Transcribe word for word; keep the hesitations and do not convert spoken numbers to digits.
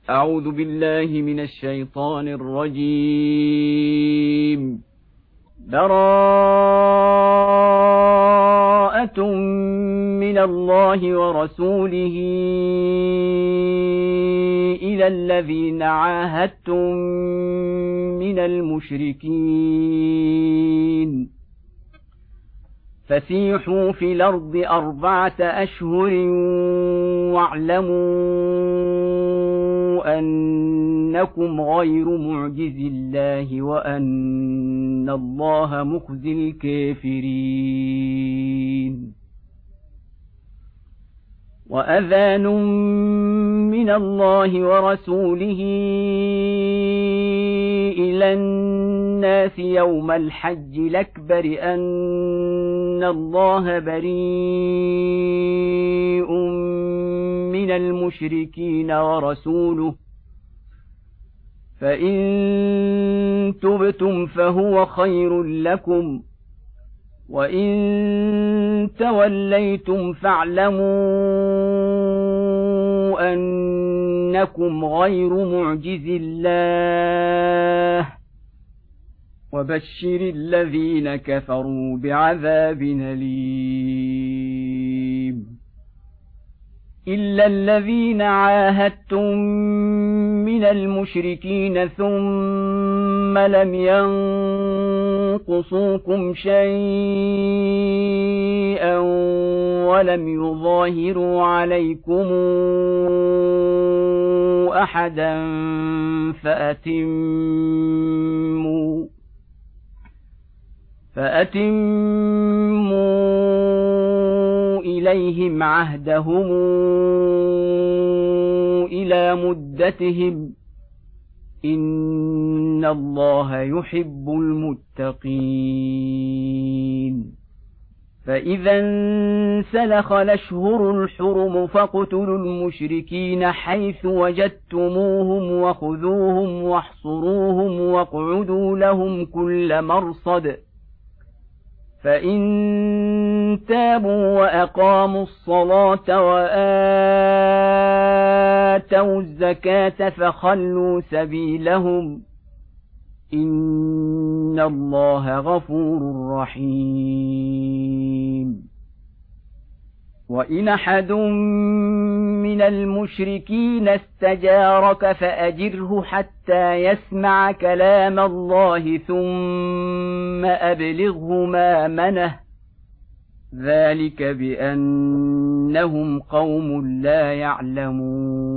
أعوذ بالله من الشيطان الرجيم. براءة من الله ورسوله إلى الذين عاهدتم من المشركين فسيحوا في الأرض أربعة أشهر واعلموا أنكم غير معجز الله وأن الله مخزي الكافرين. وأذان من الله ورسوله إلى الناس يوم الحج الأكبر أن الله بريء من المشركين ورسوله فإن تبتم فهو خير لكم وإن توليتم فاعلموا أنكم غير معجز الله وبشر الذين كفروا بعذاب أليم. إلا الذين عاهدتم من المشركين ثم لم ينقصوكم شيئا ولم يظاهروا عليكم أحدا فأتموا فأتموا إليهم عهدهم إلى مدتهم إن الله يحب المتقين. فإذا انسلخ الأشهر الحرم فاقتلوا المشركين حيث وجدتموهم وخذوهم واحصروهم واقعدوا لهم كل مرصد فإن تابوا وأقاموا الصلاة وآتوا الزكاة فخلوا سبيلهم إن الله غفور رحيم. وإن أحد من المشركين استجارك فأجره حتى يسمع كلام الله ثم أبلغه مأمنه ذلك بأنهم قوم لا يعلمون.